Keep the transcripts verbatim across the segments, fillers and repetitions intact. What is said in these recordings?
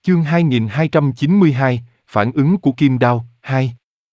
Chương hai nghìn hai trăm chín mươi hai, phản ứng của kim đao, hai.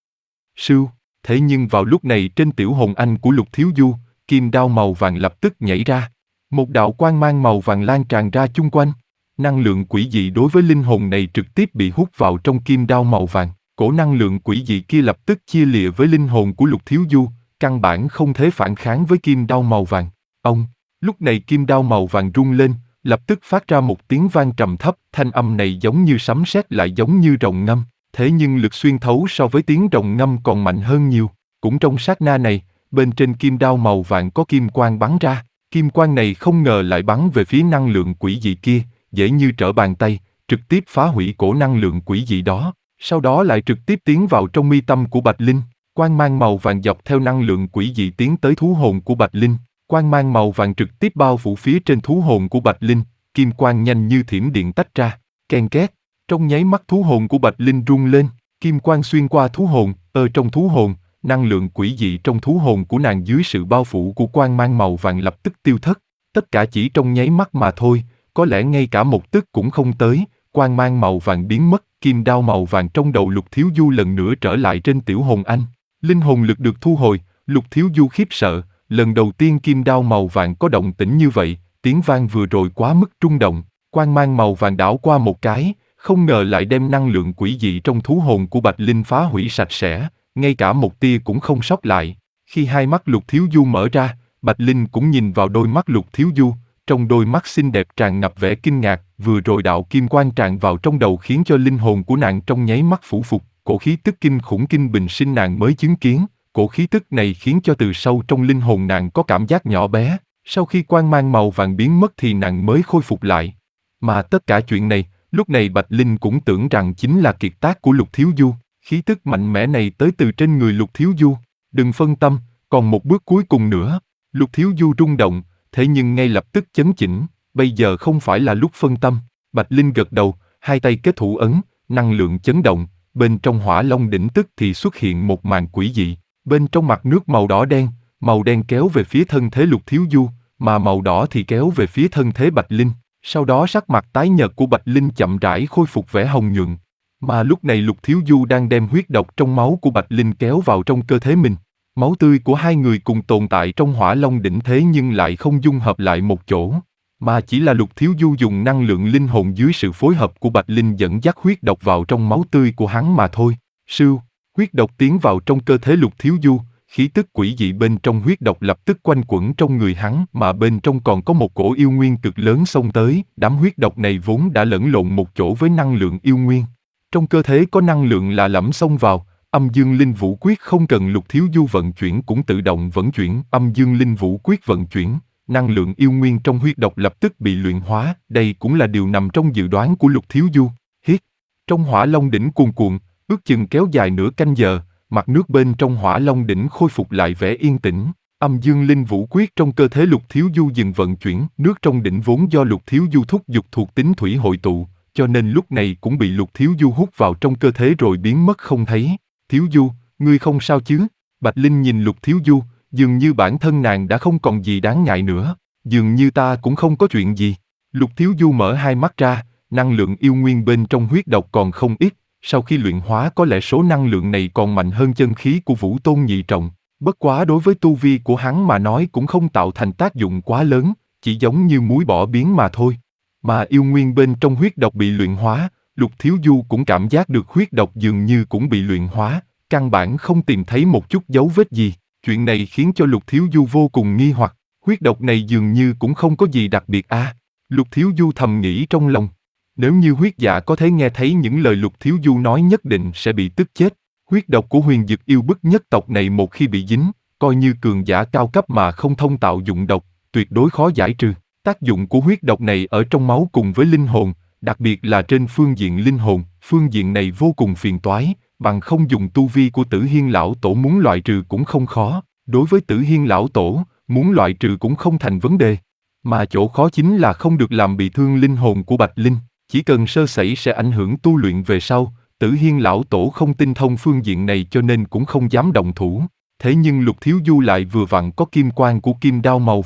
Sưu, thế nhưng vào lúc này trên tiểu hồn anh của Lục Thiếu Du, kim đao màu vàng lập tức nhảy ra. Một đạo quang mang màu vàng lan tràn ra chung quanh. Năng lượng quỷ dị đối với linh hồn này trực tiếp bị hút vào trong kim đao màu vàng. Cổ năng lượng quỷ dị kia lập tức chia lìa với linh hồn của Lục Thiếu Du, căn bản không thể phản kháng với kim đao màu vàng. Ông, lúc này kim đao màu vàng rung lên, lập tức phát ra một tiếng vang trầm thấp, thanh âm này giống như sấm sét lại giống như rồng ngâm, thế nhưng lực xuyên thấu so với tiếng rồng ngâm còn mạnh hơn nhiều. Cũng trong sát na này, bên trên kim đao màu vàng có kim quang bắn ra, kim quang này không ngờ lại bắn về phía năng lượng quỷ dị kia, dễ như trở bàn tay, trực tiếp phá hủy cổ năng lượng quỷ dị đó, sau đó lại trực tiếp tiến vào trong mi tâm của Bạch Linh. Quang mang màu vàng dọc theo năng lượng quỷ dị tiến tới thú hồn của Bạch Linh. Quang mang màu vàng trực tiếp bao phủ phía trên thú hồn của Bạch Linh, kim quang nhanh như thiểm điện tách ra, ken két. Trong nháy mắt thú hồn của Bạch Linh rung lên, kim quang xuyên qua thú hồn, ở trong thú hồn, năng lượng quỷ dị trong thú hồn của nàng dưới sự bao phủ của quang mang màu vàng lập tức tiêu thất. Tất cả chỉ trong nháy mắt mà thôi, có lẽ ngay cả một tức cũng không tới, quang mang màu vàng biến mất, kim đao màu vàng trong đầu Lục Thiếu Du lần nữa trở lại trên tiểu hồn anh. Linh hồn lực được thu hồi, Lục Thiếu Du khiếp sợ. Lần đầu tiên kim đao màu vàng có động tĩnh như vậy, tiếng vang vừa rồi quá mức rung động, quang mang màu vàng đảo qua một cái, không ngờ lại đem năng lượng quỷ dị trong thú hồn của Bạch Linh phá hủy sạch sẽ, ngay cả một tia cũng không sót lại. Khi hai mắt Lục Thiếu Du mở ra, Bạch Linh cũng nhìn vào đôi mắt Lục Thiếu Du, trong đôi mắt xinh đẹp tràn ngập vẻ kinh ngạc, vừa rồi đạo kim quang tràn vào trong đầu khiến cho linh hồn của nàng trong nháy mắt phủ phục, cổ khí tức kinh khủng kinh bình sinh nàng mới chứng kiến. Cổ khí tức này khiến cho từ sâu trong linh hồn nàng có cảm giác nhỏ bé, sau khi quang mang màu vàng biến mất thì nàng mới khôi phục lại. Mà tất cả chuyện này, lúc này Bạch Linh cũng tưởng rằng chính là kiệt tác của Lục Thiếu Du, khí tức mạnh mẽ này tới từ trên người Lục Thiếu Du. Đừng phân tâm, còn một bước cuối cùng nữa. Lục Thiếu Du rung động, thế nhưng ngay lập tức chấn chỉnh, bây giờ không phải là lúc phân tâm. Bạch Linh gật đầu, hai tay kết thủ ấn, năng lượng chấn động, bên trong hỏa long đỉnh tức thì xuất hiện một màn quỷ dị. Bên trong mặt nước màu đỏ đen, màu đen kéo về phía thân thể Lục Thiếu Du, mà màu đỏ thì kéo về phía thân thể Bạch Linh. Sau đó sắc mặt tái nhợt của Bạch Linh chậm rãi khôi phục vẻ hồng nhuận. Mà lúc này Lục Thiếu Du đang đem huyết độc trong máu của Bạch Linh kéo vào trong cơ thể mình. Máu tươi của hai người cùng tồn tại trong hỏa long đỉnh thế nhưng lại không dung hợp lại một chỗ, mà chỉ là Lục Thiếu Du dùng năng lượng linh hồn dưới sự phối hợp của Bạch Linh dẫn dắt huyết độc vào trong máu tươi của hắn mà thôi. Sưu, huyết độc tiến vào trong cơ thể Lục Thiếu Du, khí tức quỷ dị bên trong huyết độc lập tức quanh quẩn trong người hắn, mà bên trong còn có một cổ yêu nguyên cực lớn xông tới. Đám huyết độc này vốn đã lẫn lộn một chỗ với năng lượng yêu nguyên. Trong cơ thể có năng lượng lạ lẫm xông vào, âm dương linh vũ quyết không cần Lục Thiếu Du vận chuyển cũng tự động vận chuyển. Âm dương linh vũ quyết vận chuyển, năng lượng yêu nguyên trong huyết độc lập tức bị luyện hóa. Đây cũng là điều nằm trong dự đoán của Lục Thiếu Du. Hít, trong hỏa long đỉnh cuồn cuộn, ước chừng kéo dài nửa canh giờ, mặt nước bên trong hỏa long đỉnh khôi phục lại vẻ yên tĩnh. Âm dương linh vũ quyết trong cơ thể Lục Thiếu Du dừng vận chuyển, nước trong đỉnh vốn do Lục Thiếu Du thúc giục thuộc tính thủy hội tụ, cho nên lúc này cũng bị Lục Thiếu Du hút vào trong cơ thể rồi biến mất không thấy. Thiếu Du, ngươi không sao chứ? Bạch Linh nhìn Lục Thiếu Du, dường như bản thân nàng đã không còn gì đáng ngại nữa, dường như ta cũng không có chuyện gì. Lục Thiếu Du mở hai mắt ra, năng lượng yêu nguyên bên trong huyết độc còn không ít. Sau khi luyện hóa có lẽ số năng lượng này còn mạnh hơn chân khí của Vũ Tôn nhị trọng, bất quá đối với tu vi của hắn mà nói cũng không tạo thành tác dụng quá lớn, chỉ giống như muối bỏ biến mà thôi. Mà yêu nguyên bên trong huyết độc bị luyện hóa, Lục Thiếu Du cũng cảm giác được huyết độc dường như cũng bị luyện hóa, căn bản không tìm thấy một chút dấu vết gì. Chuyện này khiến cho Lục Thiếu Du vô cùng nghi hoặc, huyết độc này dường như cũng không có gì đặc biệt à. Lục Thiếu Du thầm nghĩ trong lòng. Nếu như huyết dạ có thể nghe thấy những lời Lục Thiếu Du nói nhất định sẽ bị tức chết. Huyết độc của huyền dực yêu bức nhất tộc này một khi bị dính, coi như cường giả cao cấp mà không thông tạo dụng độc, tuyệt đối khó giải trừ. Tác dụng của huyết độc này ở trong máu cùng với linh hồn, đặc biệt là trên phương diện linh hồn, phương diện này vô cùng phiền toái, bằng không dùng tu vi của Tử Hiên lão tổ muốn loại trừ cũng không khó. Đối với Tử Hiên lão tổ, muốn loại trừ cũng không thành vấn đề. Mà chỗ khó chính là không được làm bị thương linh hồn của Bạch Linh. Chỉ cần sơ sẩy sẽ ảnh hưởng tu luyện về sau, Tử Hiên lão tổ không tinh thông phương diện này cho nên cũng không dám động thủ. Thế nhưng Lục Thiếu Du lại vừa vặn có kim quang của kim đao màu vàng,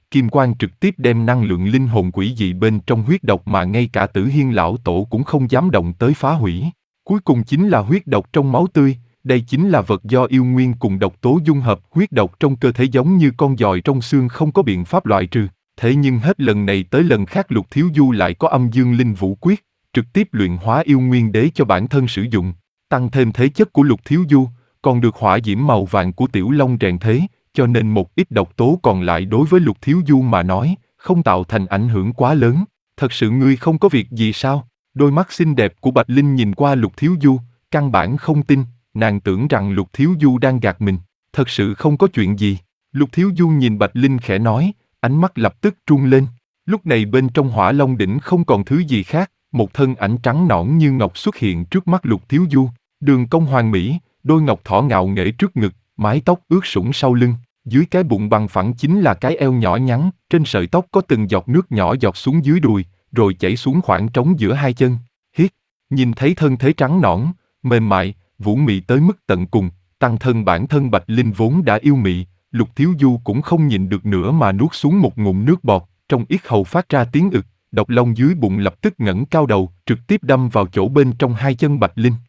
kim quang trực tiếp đem năng lượng linh hồn quỷ dị bên trong huyết độc mà ngay cả Tử Hiên lão tổ cũng không dám động tới phá hủy. Cuối cùng chính là huyết độc trong máu tươi, đây chính là vật do yêu nguyên cùng độc tố dung hợp, huyết độc trong cơ thể giống như con giòi trong xương không có biện pháp loại trừ. Thế nhưng hết lần này tới lần khác Lục Thiếu Du lại có âm dương linh vũ quyết, trực tiếp luyện hóa yêu nguyên đế cho bản thân sử dụng, tăng thêm thế chất của Lục Thiếu Du, còn được hỏa diễm màu vàng của Tiểu Long rèn thế, cho nên một ít độc tố còn lại đối với Lục Thiếu Du mà nói, không tạo thành ảnh hưởng quá lớn. Thật sự ngươi không có việc gì sao? Đôi mắt xinh đẹp của Bạch Linh nhìn qua Lục Thiếu Du, căn bản không tin, nàng tưởng rằng Lục Thiếu Du đang gạt mình, thật sự không có chuyện gì. Lục Thiếu Du nhìn Bạch Linh khẽ nói, ánh mắt lập tức run lên. Lúc này bên trong Hỏa Long đỉnh không còn thứ gì khác, một thân ảnh trắng nõn như ngọc xuất hiện trước mắt Lục Thiếu Du, đường cong hoàn mỹ, đôi ngọc thỏ ngạo nghễ trước ngực, mái tóc ướt sũng sau lưng, dưới cái bụng bằng phẳng chính là cái eo nhỏ nhắn, trên sợi tóc có từng giọt nước nhỏ giọt xuống dưới đùi, rồi chảy xuống khoảng trống giữa hai chân. Hiết, nhìn thấy thân thế trắng nõn, mềm mại, vũ mị tới mức tận cùng, tăng thân bản thân Bạch Linh vốn đã yêu mị, Lục Thiếu Du cũng không nhịn được nữa mà nuốt xuống một ngụm nước bọt, trong yết hầu phát ra tiếng ực, độc long dưới bụng lập tức ngẩng cao đầu, trực tiếp đâm vào chỗ bên trong hai chân Bạch Linh.